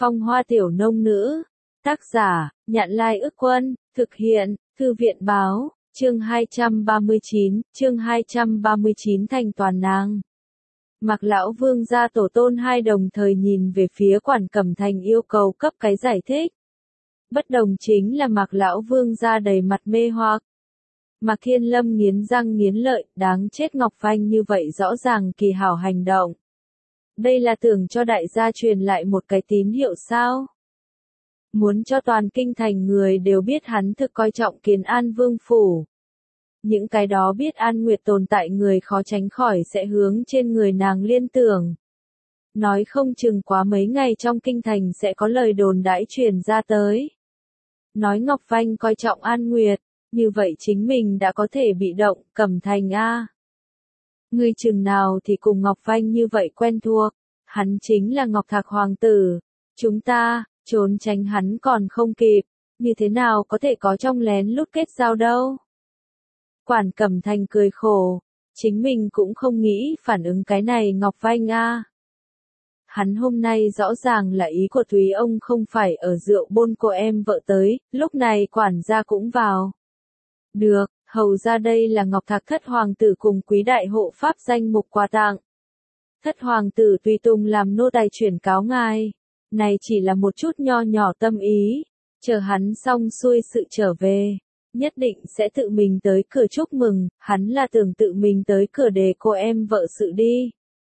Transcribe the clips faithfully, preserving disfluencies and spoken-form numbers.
Phong hoa tiểu nông nữ. Tác giả, Nhạn Lai Ức Quân, thực hiện, Thư viện Báo, chương hai trăm ba mươi chín, chương hai trăm ba mươi chín thành toàn nàng. Mạc lão vương gia tổ tôn hai đồng thời nhìn về phía Quản Cẩm Thành yêu cầu cấp cái giải thích. Bất đồng chính là Mạc lão vương gia đầy mặt mê hoặc. Mạc Thiên Lâm nghiến răng nghiến lợi, đáng chết Ngọc Phanh như vậy rõ ràng kỳ hảo hành động. Đây là tưởng cho đại gia truyền lại một cái tín hiệu sao? Muốn cho toàn kinh thành người đều biết hắn thực coi trọng Kiến An Vương phủ. Những cái đó biết An Nguyệt tồn tại người khó tránh khỏi sẽ hướng trên người nàng liên tưởng. Nói không chừng quá mấy ngày trong kinh thành sẽ có lời đồn đãi truyền ra tới. Nói Ngọc Phanh coi trọng An Nguyệt, như vậy chính mình đã có thể bị động, Cẩm Thành a. Ngươi chừng nào thì cùng Ngọc Phanh như vậy quen thuộc, hắn chính là Ngọc Thạc Hoàng tử, chúng ta, trốn tránh hắn còn không kịp, như thế nào có thể có trong lén lút kết giao đâu. Quản Cẩm Thành cười khổ, chính mình cũng không nghĩ phản ứng cái này Ngọc Phanh a. Hắn hôm nay rõ ràng là ý của Thúy ông không phải ở rượu bôn cô em vợ tới, lúc này quản gia cũng vào. Được, hầu ra đây là Ngọc Thạc thất hoàng tử cùng quý đại hộ pháp danh mục quà tặng. Thất hoàng tử tùy tùng làm nô tài chuyển cáo ngài. Này chỉ là một chút nho nhỏ tâm ý, chờ hắn xong xuôi sự trở về, nhất định sẽ tự mình tới cửa chúc mừng, hắn là tưởng tự mình tới cửa đề cô em vợ sự đi.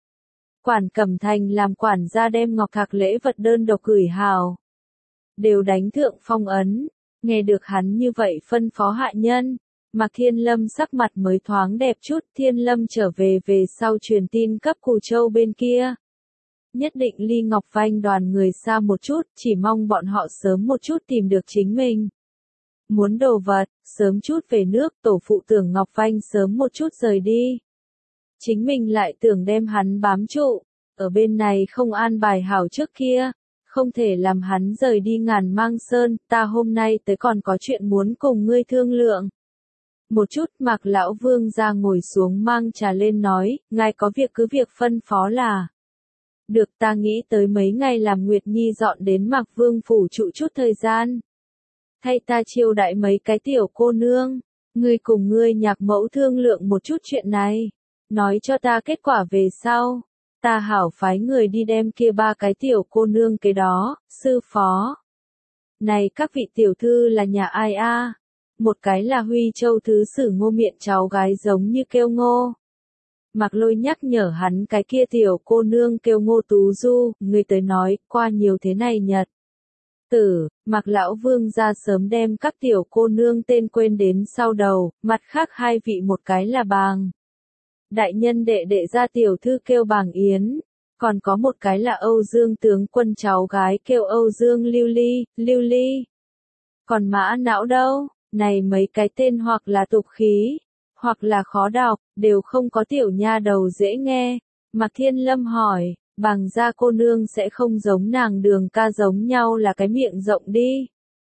Quản Cẩm Thành làm quản gia đem Ngọc Thạc lễ vật đơn độc gửi hào. Đều đánh thượng phong ấn, nghe được hắn như vậy phân phó hạ nhân, Mạc Thiên Lâm sắc mặt mới thoáng đẹp chút, Thiên Lâm trở về về sau truyền tin cấp Cù Châu bên kia. Nhất định ly Ngọc Phanh đoàn người xa một chút, chỉ mong bọn họ sớm một chút tìm được chính mình. Muốn đồ vật, sớm chút về nước, tổ phụ tưởng Ngọc Phanh sớm một chút rời đi. Chính mình lại tưởng đem hắn bám trụ, ở bên này không an bài hảo trước kia, không thể làm hắn rời đi Ngàn Mang Sơn, ta hôm nay tới còn có chuyện muốn cùng ngươi thương lượng. Một chút Mạc lão vương ra ngồi xuống mang trà lên nói, ngài có việc cứ việc phân phó là. Được, ta nghĩ tới mấy ngày làm Nguyệt Nhi dọn đến Mạc Vương phủ trụ chút thời gian. Thay ta chiêu đại mấy cái tiểu cô nương, ngươi cùng ngươi nhạc mẫu thương lượng một chút chuyện này, nói cho ta kết quả về sau. Ta hảo phái người đi đem kia ba cái tiểu cô nương cái đó, sư phó. Này các vị tiểu thư là nhà ai a? Một cái là Huy Châu thứ sử Ngô Miện cháu gái giống như kêu Ngô. Mạc Lôi nhắc nhở hắn cái kia tiểu cô nương kêu Ngô Tú Du, người tới nói, qua nhiều thế này nhật. Tử, Mạc lão vương ra sớm đem các tiểu cô nương tên quên đến sau đầu, mặt khác hai vị một cái là Bàng. Đại nhân đệ đệ ra tiểu thư kêu Bàng Yến, còn có một cái là Âu Dương tướng quân cháu gái kêu Âu Dương Lưu Ly, Lưu Ly. Còn Mã Não đâu, này mấy cái tên hoặc là tục khí, hoặc là khó đọc, đều không có tiểu nha đầu dễ nghe. Mạc Thiên Lâm hỏi, Bàng gia cô nương sẽ không giống nàng Đường ca giống nhau là cái miệng rộng đi.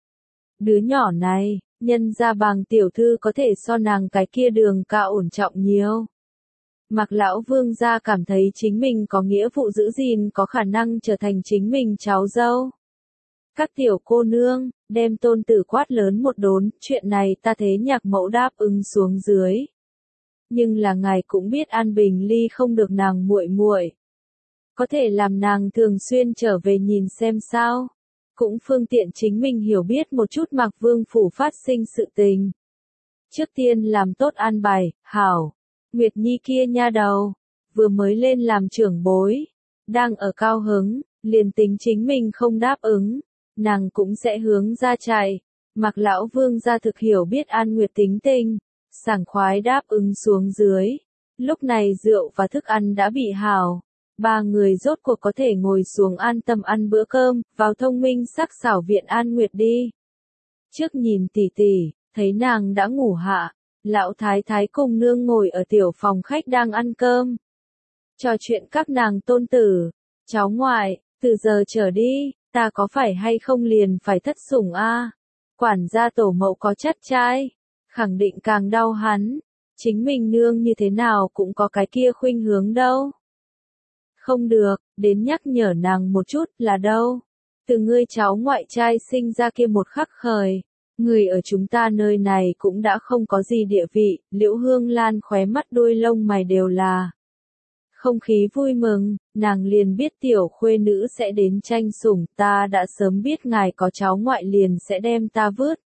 Đứa nhỏ này, nhân gia Bàng tiểu thư có thể so nàng cái kia Đường ca ổn trọng nhiều. Mạc lão vương gia cảm thấy chính mình có nghĩa vụ giữ gìn có khả năng trở thành chính mình cháu dâu. Các tiểu cô nương, đem tôn tử quát lớn một đốn, chuyện này ta thế nhạc mẫu đáp ứng xuống dưới. Nhưng là ngài cũng biết An Bình Ly không được nàng muội muội, có thể làm nàng thường xuyên trở về nhìn xem sao. Cũng phương tiện chính mình hiểu biết một chút Mạc Vương phủ phát sinh sự tình. Trước tiên làm tốt an bài, hảo. Nguyệt Nhi kia nha đầu, vừa mới lên làm trưởng bối, đang ở cao hứng, liền tính chính mình không đáp ứng, nàng cũng sẽ hướng ra chạy. Mạc lão vương gia thực hiểu biết An Nguyệt tính tình, sảng khoái đáp ứng xuống dưới. Lúc này rượu và thức ăn đã bị hảo, ba người rốt cuộc có thể ngồi xuống an tâm ăn bữa cơm, vào thông minh sắc xảo viện An Nguyệt đi. Trước nhìn tỷ tỷ, thấy nàng đã ngủ hạ. Lão thái thái cùng nương ngồi ở tiểu phòng khách đang ăn cơm. Trò chuyện các nàng tôn tử, cháu ngoại, từ giờ trở đi, ta có phải hay không liền phải thất sủng a? Quản gia tổ mẫu có chất trai, khẳng định càng đau hắn. Chính mình nương như thế nào cũng có cái kia khuynh hướng đâu. Không được, đến nhắc nhở nàng một chút là đâu. Từ ngươi cháu ngoại trai sinh ra kia một khắc khởi, người ở chúng ta nơi này cũng đã không có gì địa vị, Liễu Hương Lan khóe mắt đuôi lông mày đều là không khí vui mừng, nàng liền biết tiểu khuê nữ sẽ đến tranh sủng, ta đã sớm biết ngài có cháu ngoại liền sẽ đem ta vứt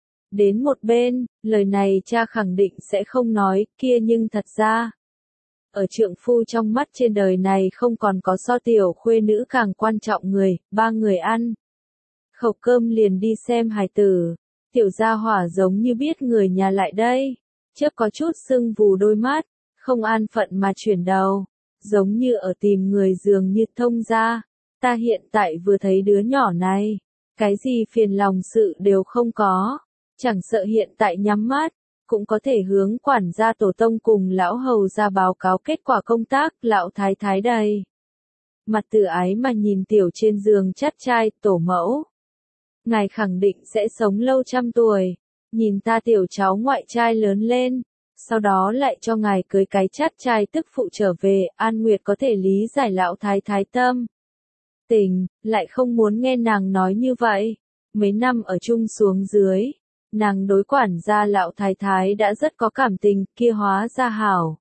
đến một bên, lời này cha khẳng định sẽ không nói, kia nhưng thật ra, ở trượng phu trong mắt trên đời này không còn có so tiểu khuê nữ càng quan trọng người, ba người ăn khẩu cơm liền đi xem hài tử, tiểu gia hỏa giống như biết người nhà lại đây, chớp có chút sưng vù đôi mắt, không an phận mà chuyển đầu, giống như ở tìm người dường như thông ra, ta hiện tại vừa thấy đứa nhỏ này, cái gì phiền lòng sự đều không có, chẳng sợ hiện tại nhắm mắt, cũng có thể hướng quản gia tổ tông cùng lão hầu ra báo cáo kết quả công tác, lão thái thái đầy mặt tự ái mà nhìn tiểu trên giường chắt trai, tổ mẫu. Ngài khẳng định sẽ sống lâu trăm tuổi, nhìn ta tiểu cháu ngoại trai lớn lên, sau đó lại cho ngài cưới cái chắt trai tức phụ trở về, An Nguyệt có thể lý giải lão thái thái tâm. Tình, lại không muốn nghe nàng nói như vậy, mấy năm ở chung xuống dưới, nàng đối quản gia lão thái thái đã rất có cảm tình, kia hóa ra hảo.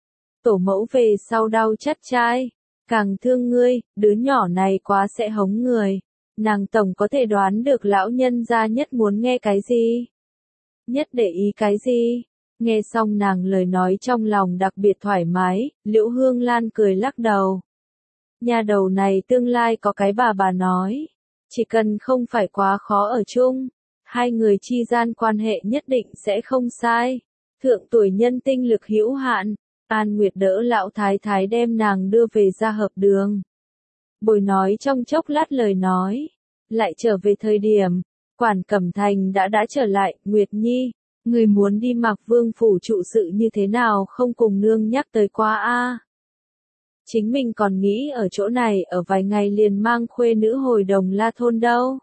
Tổ mẫu về sau đau chắt trai, càng thương ngươi, đứa nhỏ này quá sẽ hống người. Nàng tổng có thể đoán được lão nhân gia nhất muốn nghe cái gì, nhất để ý cái gì. Nghe xong nàng lời nói trong lòng đặc biệt thoải mái, Liễu Hương Lan cười lắc đầu. Nhà đầu này tương lai có cái bà bà nói, chỉ cần không phải quá khó ở chung, hai người chi gian quan hệ nhất định sẽ không sai. Thượng tuổi nhân tinh lực hữu hạn, An Nguyệt đỡ lão thái thái đem nàng đưa về ra hợp đường. Bồi nói trong chốc lát lời nói, lại trở về thời điểm, Quản Cẩm Thành đã đã trở lại, Nguyệt Nhi, người muốn đi Mạc Vương phủ trụ sự như thế nào không cùng nương nhắc tới qua a. Chính mình còn nghĩ ở chỗ này ở vài ngày liền mang khuê nữ hồi Đồng La thôn đâu.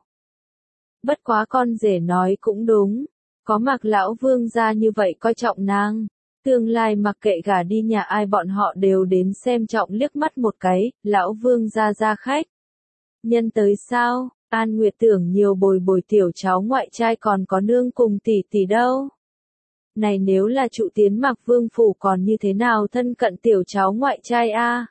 Bất quá con rể nói cũng đúng, có Mạc lão vương gia như vậy coi trọng nàng. Tương lai mặc kệ gả đi nhà ai bọn họ đều đến xem trọng liếc mắt một cái, lão vương gia ra khách. Nhân tới sao, An Nguyệt tưởng nhiều bồi bồi tiểu cháu ngoại trai còn có nương cùng tỷ tỷ đâu. Này nếu là trụ tiến Mạc Vương phủ còn như thế nào thân cận tiểu cháu ngoại trai a?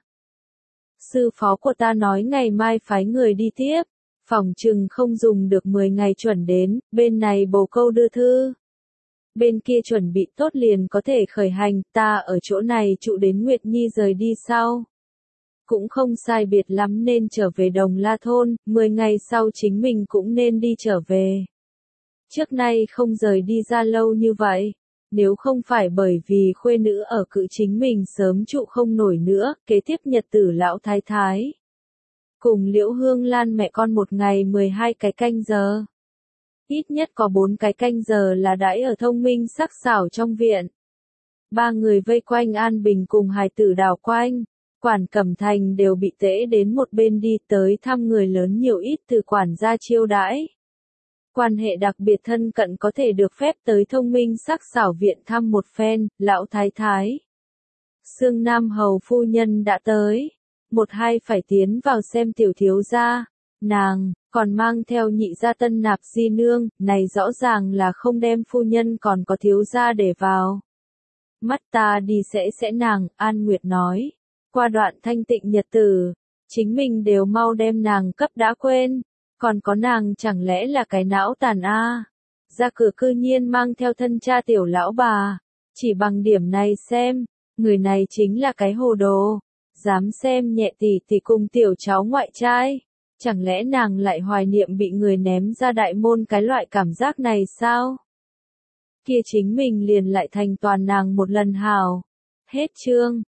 Sư phó của ta nói ngày mai phái người đi tiếp, phòng trừng không dùng được mười ngày chuẩn đến, bên này bồ câu đưa thư. Bên kia chuẩn bị tốt liền có thể khởi hành, ta ở chỗ này trụ đến Nguyệt Nhi rời đi sau. Cũng không sai biệt lắm nên trở về Đồng La thôn, mười ngày sau chính mình cũng nên đi trở về. Trước nay không rời đi ra lâu như vậy, nếu không phải bởi vì khuê nữ ở cự chính mình sớm trụ không nổi nữa, kế tiếp nhật tử lão thái thái. Cùng Liễu Hương Lan mẹ con một ngày mười hai cái canh giờ. Ít nhất có bốn cái canh giờ là đãi ở thông minh sắc sảo trong viện. Ba người vây quanh An Bình cùng hài tử đào quanh. Quản Cẩm Thành đều bị tễ đến một bên đi tới thăm người lớn nhiều ít từ quản gia chiêu đãi. Quan hệ đặc biệt thân cận có thể được phép tới thông minh sắc sảo viện thăm một phen, lão thái thái. Sương Nam hầu phu nhân đã tới. Một hai phải tiến vào xem tiểu thiếu gia. Nàng, còn mang theo nhị gia tân nạp di nương, này rõ ràng là không đem phu nhân còn có thiếu gia để vào. Mắt ta đi sẽ sẽ nàng, An Nguyệt nói. Qua đoạn thanh tịnh nhật tử, chính mình đều mau đem nàng cấp đã quên, còn có nàng chẳng lẽ là cái não tàn a? À. Ra cửa cư nhiên mang theo thân cha tiểu lão bà, chỉ bằng điểm này xem, người này chính là cái hồ đồ, dám xem nhẹ tỷ tỷ cùng tiểu cháu ngoại trai, chẳng lẽ nàng lại hoài niệm bị người ném ra đại môn cái loại cảm giác này sao? Kia chính mình liền lại thành toàn nàng một lần hào. Hết chương.